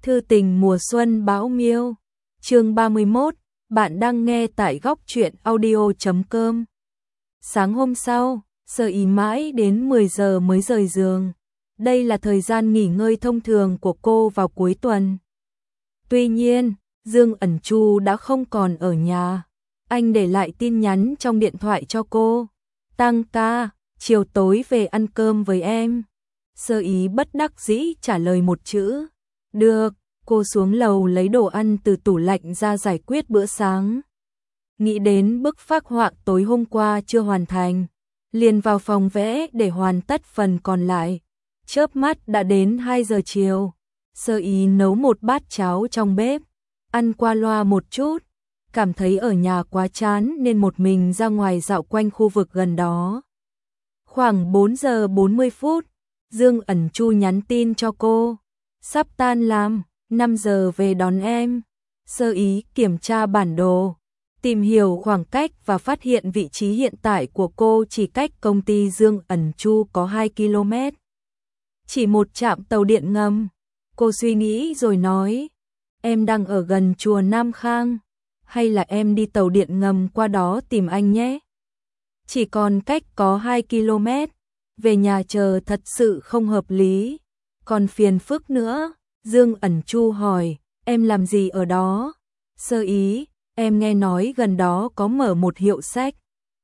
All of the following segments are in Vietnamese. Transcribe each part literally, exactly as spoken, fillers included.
Thư tình mùa xuân bão miêu. Chương ba mươi mốt, bạn đang nghe tại góc truyện audio chấm com. Sáng hôm sau, Sơ Ý mãi đến mười giờ mới rời giường. Đây là thời gian nghỉ ngơi thông thường của cô vào cuối tuần. Tuy nhiên, Dương Ẩn Chu đã không còn ở nhà. Anh để lại tin nhắn trong điện thoại cho cô. Tăng ca, chiều tối về ăn cơm với em. Sơ Ý bất đắc dĩ trả lời một chữ. Được, cô xuống lầu lấy đồ ăn từ tủ lạnh ra giải quyết bữa sáng. Nghĩ đến bức phác họa tối hôm qua chưa hoàn thành, liền vào phòng vẽ để hoàn tất phần còn lại. Chớp mắt đã đến hai giờ chiều. Sơ Ý nấu một bát cháo trong bếp, ăn qua loa một chút, cảm thấy ở nhà quá chán nên một mình ra ngoài dạo quanh khu vực gần đó. Khoảng bốn giờ bốn mươi phút, Dương Ẩn Chu nhắn tin cho cô. Sắp tan làm, năm giờ về đón em. Sơ Ý kiểm tra bản đồ, tìm hiểu khoảng cách và phát hiện vị trí hiện tại của cô chỉ cách công ty Dương Ẩn Chu có hai ki lô mét. Chỉ một trạm tàu điện ngầm. Cô suy nghĩ rồi nói, em đang ở gần chùa Nam Khang, hay là em đi tàu điện ngầm qua đó tìm anh nhé. Chỉ còn cách có hai ki lô mét, về nhà chờ thật sự không hợp lý, còn phiền phức nữa. Dương Ẩn Chu hỏi, em làm gì ở đó? Sơ Ý, em nghe nói gần đó có mở một hiệu sách.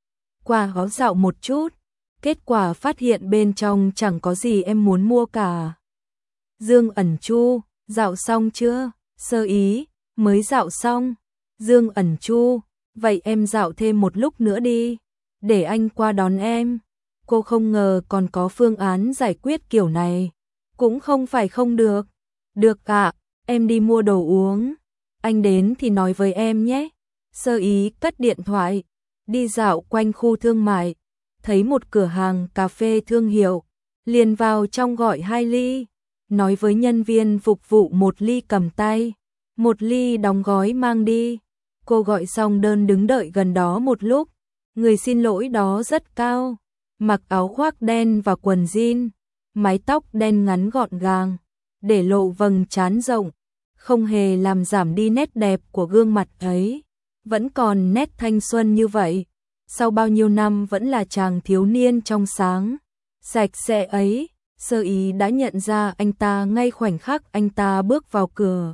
Qua đó dạo một chút, kết quả phát hiện bên trong chẳng có gì em muốn mua cả. Dương Ẩn Chu, dạo xong chưa? Sơ Ý, mới dạo xong. Dương Ẩn Chu, vậy em dạo thêm một lúc nữa đi, để anh qua đón em. Cô không ngờ còn có phương án giải quyết kiểu này. Cũng không phải không được. Được ạ, em đi mua đồ uống. Anh đến thì nói với em nhé. Sơ Ý cất điện thoại, đi dạo quanh khu thương mại, thấy một cửa hàng cà phê thương hiệu, liền vào trong gọi hai ly, nói với nhân viên phục vụ một ly cầm tay, một ly đóng gói mang đi. Cô gọi xong đơn đứng đợi gần đó một lúc, người xin lỗi đó rất cao, mặc áo khoác đen và quần jean, mái tóc đen ngắn gọn gàng, để lộ vầng trán rộng, không hề làm giảm đi nét đẹp của gương mặt ấy, vẫn còn nét thanh xuân như vậy. Sau bao nhiêu năm vẫn là chàng thiếu niên trong sáng, sạch sẽ ấy. Sơ Ý đã nhận ra anh ta ngay khoảnh khắc anh ta bước vào cửa.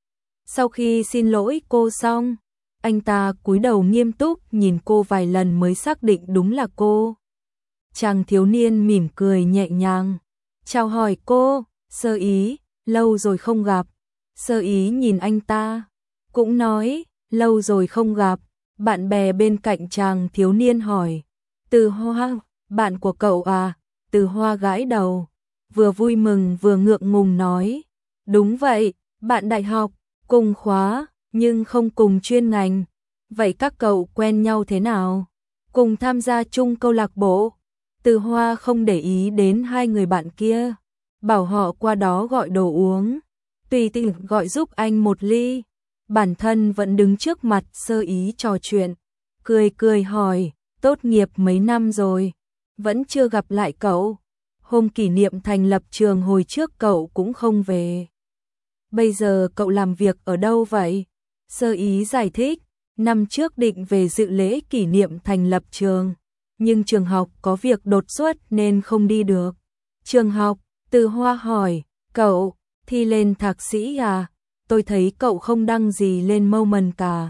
Sau khi xin lỗi cô xong, anh ta cúi đầu nghiêm túc nhìn cô vài lần mới xác định đúng là cô. Chàng thiếu niên mỉm cười nhẹ nhàng, chào hỏi cô. Sơ Ý, lâu rồi không gặp. Sơ Ý nhìn anh ta, cũng nói, lâu rồi không gặp. Bạn bè bên cạnh chàng thiếu niên hỏi, Từ Hoa, bạn của cậu à? Từ Hoa gãi đầu, vừa vui mừng vừa ngượng ngùng nói, đúng vậy, bạn đại học, cùng khóa, nhưng không cùng chuyên ngành. Vậy các cậu quen nhau thế nào? Cùng tham gia chung câu lạc bộ. Từ Hoa không để ý đến hai người bạn kia, bảo họ qua đó gọi đồ uống, tùy tiện gọi giúp anh một ly. Bản thân vẫn đứng trước mặt Sơ Ý trò chuyện, cười cười hỏi, tốt nghiệp mấy năm rồi, vẫn chưa gặp lại cậu. Hôm kỷ niệm thành lập trường hồi trước cậu cũng không về. Bây giờ cậu làm việc ở đâu vậy? Sơ Ý giải thích, năm trước định về dự lễ kỷ niệm thành lập trường, nhưng trường học có việc đột xuất nên không đi được. Trường học? Từ Hoa hỏi, cậu thi lên thạc sĩ à? Tôi thấy cậu không đăng gì lên Moment cả.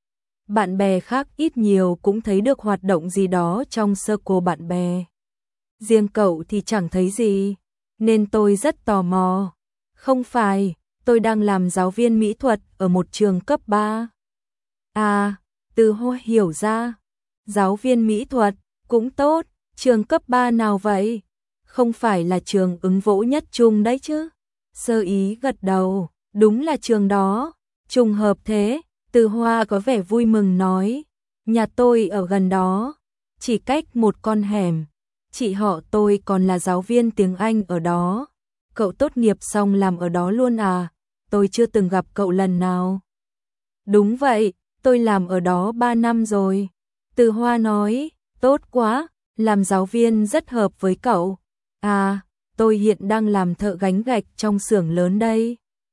Bạn bè khác ít nhiều cũng thấy được hoạt động gì đó trong circle bạn bè. Riêng cậu thì chẳng thấy gì, nên tôi rất tò mò. Không phải, tôi đang làm giáo viên mỹ thuật ở một trường cấp ba. À, Từ Hoa hiểu ra. Giáo viên mỹ thuật, cũng tốt, trường cấp ba nào vậy? Không phải là trường Ứng Vỗ Nhất Trung đấy chứ? Sơ Ý gật đầu, đúng là trường đó. Trùng hợp thế. Từ Hoa có vẻ vui mừng nói, nhà tôi ở gần đó, chỉ cách một con hẻm. Chị họ tôi còn là giáo viên tiếng Anh ở đó. Cậu tốt nghiệp xong làm ở đó luôn à? Tôi chưa từng gặp cậu lần nào. Đúng vậy, tôi làm ở đó ba năm rồi. Từ Hoa nói, tốt quá, làm giáo viên rất hợp với cậu. À, tôi hiện đang làm thợ gánh gạch trong xưởng lớn đây.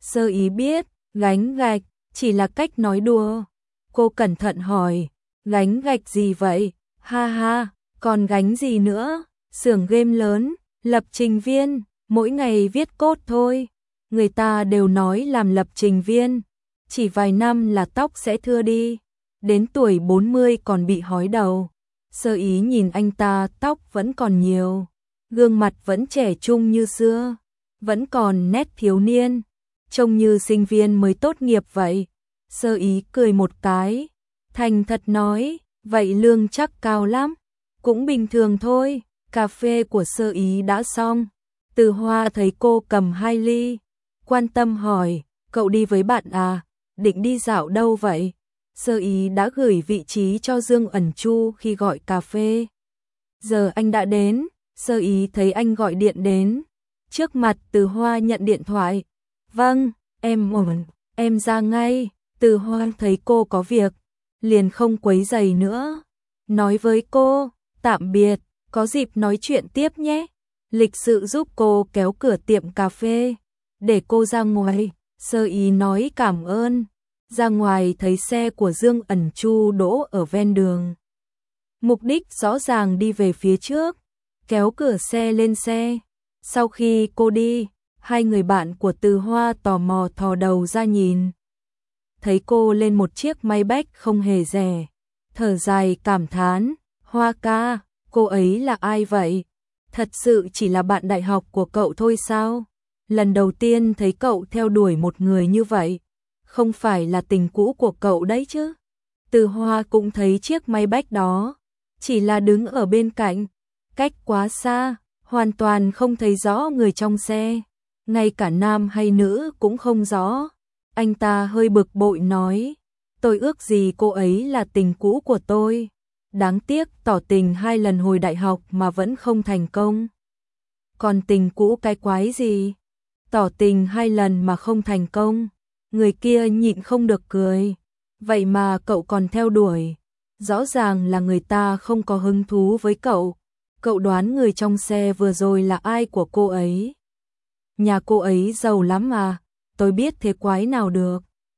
Sơ ý biết, gánh gạch, chỉ là cách nói đùa. Cô cẩn thận hỏi, gánh gạch gì vậy? Ha ha, còn gánh gì nữa? Xưởng game lớn, lập trình viên, mỗi ngày viết code thôi. Người ta đều nói làm lập trình viên, chỉ vài năm là tóc sẽ thưa đi. Đến tuổi bốn mươi còn bị hói đầu. Sơ ý nhìn anh ta, tóc vẫn còn nhiều, gương mặt vẫn trẻ trung như xưa, vẫn còn nét thiếu niên, trông như sinh viên mới tốt nghiệp vậy. Sơ ý cười một cái, thành thật nói, vậy lương chắc cao lắm. Cũng bình thường thôi. Cà phê của sơ ý đã xong. Từ Hoa thấy cô cầm hai ly, quan tâm hỏi, cậu đi với bạn à? Định đi dạo đâu vậy? Sơ ý đã gửi vị trí cho Dương Ẩn Chu khi gọi cà phê. Giờ anh đã đến. Sơ ý thấy anh gọi điện đến. Trước mặt Từ Hoa nhận điện thoại. Vâng, em ổn, em ra ngay. Từ Hoa thấy cô có việc, liền không quấy rầy nữa. Nói với cô, tạm biệt, có dịp nói chuyện tiếp nhé. Lịch sự giúp cô kéo cửa tiệm cà phê, để cô ra ngoài. Sơ ý nói cảm ơn. Ra ngoài thấy xe của Dương Ẩn Chu đỗ ở ven đường. Mục đích rõ ràng đi về phía trước, kéo cửa xe lên xe. Sau khi cô đi, hai người bạn của Từ Hoa tò mò thò đầu ra nhìn. Thấy cô lên một chiếc Maybach không hề rẻ, thở dài cảm thán, Hoa ca, cô ấy là ai vậy? Thật sự chỉ là bạn đại học của cậu thôi sao? Lần đầu tiên thấy cậu theo đuổi một người như vậy, không phải là tình cũ của cậu đấy chứ? Từ Hoa cũng thấy chiếc Maybach đó, chỉ là đứng ở bên cạnh, cách quá xa, hoàn toàn không thấy rõ người trong xe, ngay cả nam hay nữ cũng không rõ. Anh ta hơi bực bội nói, tôi ước gì cô ấy là tình cũ của tôi. Đáng tiếc tỏ tình hai lần hồi đại học mà vẫn không thành công. Còn tình cũ cái quái gì? Tỏ tình hai lần mà không thành công. Người kia nhịn không được cười. Vậy mà cậu còn theo đuổi. Rõ ràng là người ta không có hứng thú với cậu. Cậu đoán người trong xe vừa rồi là ai của cô ấy? Nhà cô ấy giàu lắm mà. Tôi biết thế quái nào được.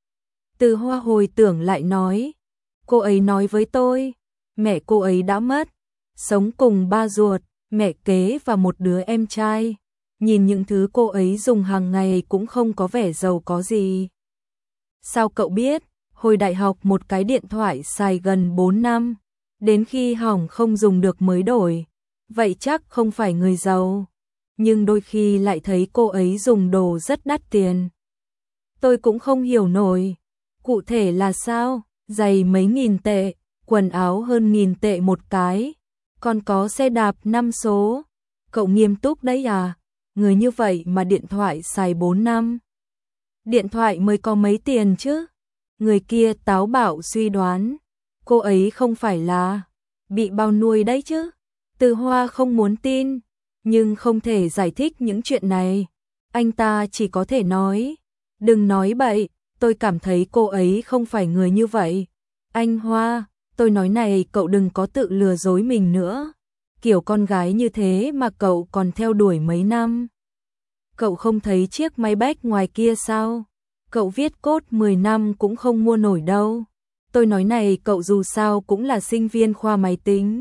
Từ Hoa hồi tưởng lại nói. Cô ấy nói với tôi, mẹ cô ấy đã mất, sống cùng ba ruột, mẹ kế và một đứa em trai. Nhìn những thứ cô ấy dùng hàng ngày cũng không có vẻ giàu có gì. Sao cậu biết? Hồi đại học một cái điện thoại xài gần bốn năm, đến khi hỏng không dùng được mới đổi. Vậy chắc không phải người giàu. Nhưng đôi khi lại thấy cô ấy dùng đồ rất đắt tiền. Tôi cũng không hiểu nổi. Cụ thể là sao? Giày mấy nghìn tệ, quần áo hơn nghìn tệ một cái, còn có xe đạp năm số. Cậu nghiêm túc đấy à? Người như vậy mà điện thoại xài bốn năm. Điện thoại mới có mấy tiền chứ? Người kia táo bạo suy đoán, cô ấy không phải là bị bao nuôi đấy chứ? Từ Hoa không muốn tin, nhưng không thể giải thích những chuyện này. Anh ta chỉ có thể nói, đừng nói bậy, tôi cảm thấy cô ấy không phải người như vậy. Anh Hoa, tôi nói này cậu đừng có tự lừa dối mình nữa. Kiểu con gái như thế mà cậu còn theo đuổi mấy năm. Cậu không thấy chiếc Maybach ngoài kia sao? Cậu viết code mười năm cũng không mua nổi đâu. Tôi nói này cậu dù sao cũng là sinh viên khoa máy tính.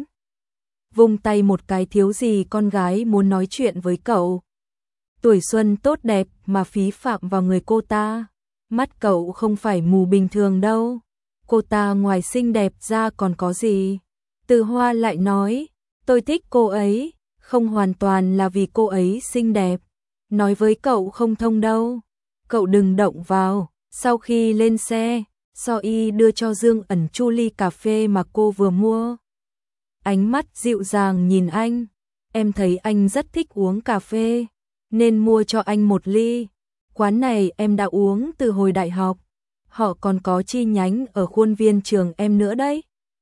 Vung tay một cái thiếu gì con gái muốn nói chuyện với cậu. Tuổi xuân tốt đẹp mà phí phạm vào người cô ta. Mắt cậu không phải mù bình thường đâu. Cô ta ngoài xinh đẹp ra còn có gì? Từ Hoa lại nói, tôi thích cô ấy, không hoàn toàn là vì cô ấy xinh đẹp. Nói với cậu không thông đâu. Cậu đừng động vào. Sau khi lên xe, So Y đưa cho Dương Ẩn Chu ly cà phê mà cô vừa mua. Ánh mắt dịu dàng nhìn anh. Em thấy anh rất thích uống cà phê, nên mua cho anh một ly. Quán này em đã uống từ hồi đại học. Họ còn có chi nhánh ở khuôn viên trường em nữa đấy.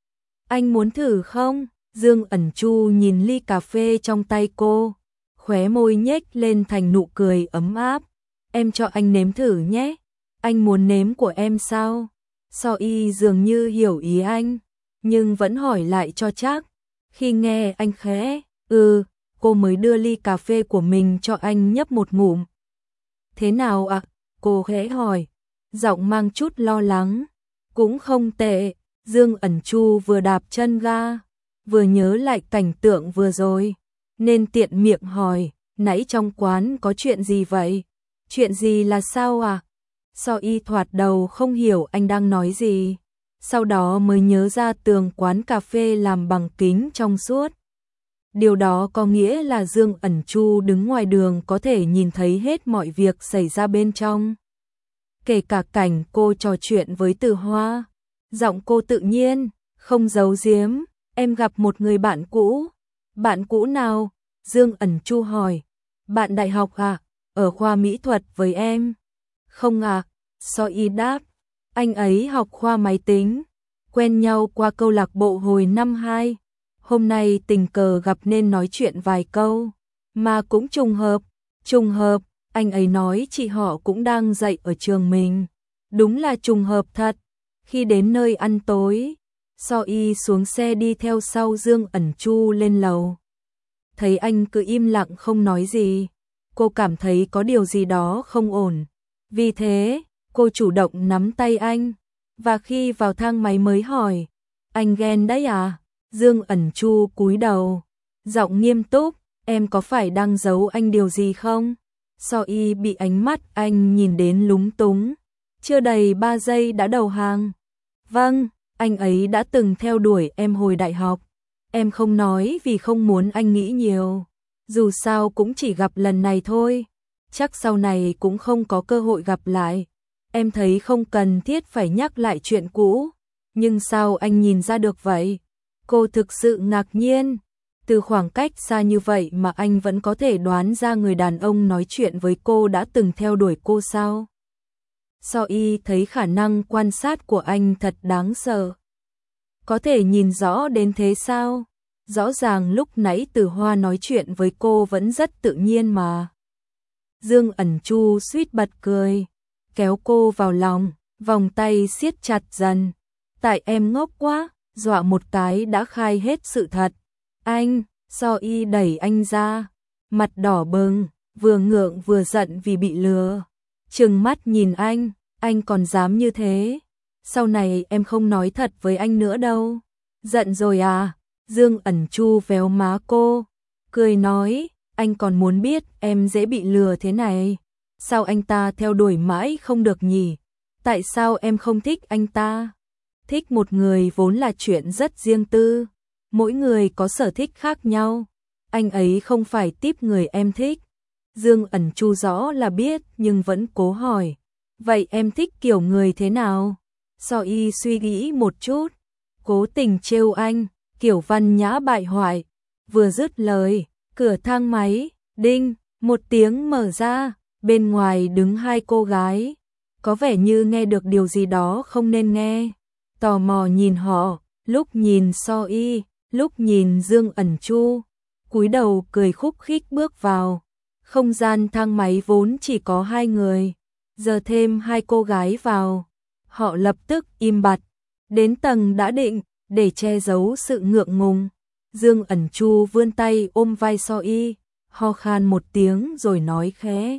Anh muốn thử không? Dương Ẩn Chu nhìn ly cà phê trong tay cô, khóe môi nhếch lên thành nụ cười ấm áp. Em cho anh nếm thử nhé. Anh muốn nếm của em sao? So Y dường như hiểu ý anh, nhưng vẫn hỏi lại cho chắc. Khi nghe anh khẽ, ừ, cô mới đưa ly cà phê của mình cho anh nhấp một ngụm. Thế nào ạ? À? cô khẽ hỏi, giọng mang chút lo lắng. Cũng không tệ, Dương Ẩn Chu vừa đạp chân ga, vừa nhớ lại cảnh tượng vừa rồi, nên tiện miệng hỏi, nãy trong quán có chuyện gì vậy? Chuyện gì là sao à? So Y thoạt đầu không hiểu anh đang nói gì, sau đó mới nhớ ra tường quán cà phê làm bằng kính trong suốt. Điều đó có nghĩa là Dương Ẩn Chu đứng ngoài đường có thể nhìn thấy hết mọi việc xảy ra bên trong. Kể cả cảnh cô trò chuyện với Từ Hoa. Giọng cô tự nhiên, không giấu giếm, em gặp một người bạn cũ. Bạn cũ nào? Dương Ẩn Chu hỏi. Bạn đại học à? Ở khoa mỹ thuật với em. Không à? So Y đáp. Anh ấy học khoa máy tính. Quen nhau qua câu lạc bộ hồi năm hai. Hôm nay tình cờ gặp nên nói chuyện vài câu. Mà cũng trùng hợp. Trùng hợp, anh ấy nói chị họ cũng đang dạy ở trường mình. Đúng là trùng hợp thật. Khi đến nơi ăn tối, So Y xuống xe đi theo sau Dương Ẩn Chu lên lầu. Thấy anh cứ im lặng không nói gì, cô cảm thấy có điều gì đó không ổn. Vì thế, cô chủ động nắm tay anh, và khi vào thang máy mới hỏi, anh ghen đấy à? Dương Ẩn Chu cúi đầu, giọng nghiêm túc, em có phải đang giấu anh điều gì không? So Y bị ánh mắt anh nhìn đến lúng túng, chưa đầy ba giây đã đầu hàng. Vâng, anh ấy đã từng theo đuổi em hồi đại học. Em không nói vì không muốn anh nghĩ nhiều. Dù sao cũng chỉ gặp lần này thôi. Chắc sau này cũng không có cơ hội gặp lại. Em thấy không cần thiết phải nhắc lại chuyện cũ. Nhưng sao anh nhìn ra được vậy? Cô thực sự ngạc nhiên. Từ khoảng cách xa như vậy mà anh vẫn có thể đoán ra người đàn ông nói chuyện với cô đã từng theo đuổi cô sao? So Y thấy khả năng quan sát của anh thật đáng sợ. Có thể nhìn rõ đến thế sao? Rõ ràng lúc nãy Từ Hoa nói chuyện với cô vẫn rất tự nhiên mà. Dương Ẩn Chu suýt bật cười, kéo cô vào lòng, vòng tay siết chặt dần. Tại em ngốc quá, dọa một cái đã khai hết sự thật. Anh, So Y đẩy anh ra, mặt đỏ bừng, vừa ngượng vừa giận vì bị lừa. Trừng mắt nhìn anh, anh còn dám như thế. Sau này em không nói thật với anh nữa đâu. Giận rồi à? Dương Ẩn Chu véo má cô, cười nói, anh còn muốn biết em dễ bị lừa thế này. Sao anh ta theo đuổi mãi không được nhỉ? Tại sao em không thích anh ta? Thích một người vốn là chuyện rất riêng tư. Mỗi người có sở thích khác nhau. Anh ấy không phải típ người em thích. Dương Ẩn Chu rõ là biết nhưng vẫn cố hỏi. Vậy em thích kiểu người thế nào? So Y suy nghĩ một chút, cố tình trêu anh, kiểu văn nhã bại hoại. Vừa dứt lời, cửa thang máy, đinh, một tiếng mở ra, bên ngoài đứng hai cô gái. Có vẻ như nghe được điều gì đó không nên nghe. Tò mò nhìn họ, lúc nhìn So Y, lúc nhìn Dương Ẩn Chu. Cúi đầu cười khúc khích bước vào. Không gian thang máy vốn chỉ có hai người, giờ thêm hai cô gái vào. Họ lập tức im bặt. Đến tầng đã định, để che giấu sự ngượng ngùng, Dương Ẩn Chu vươn tay ôm vai So Y, ho khan một tiếng rồi nói khẽ.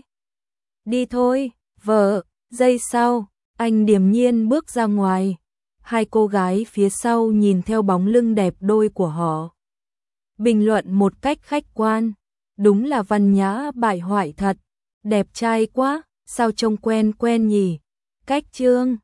Đi thôi, vợ. Giây sau, anh điềm nhiên bước ra ngoài. Hai cô gái phía sau nhìn theo bóng lưng đẹp đôi của họ, bình luận một cách khách quan. Đúng là văn nhã bại hoại thật. Đẹp trai quá, sao trông quen quen nhỉ? Cách trương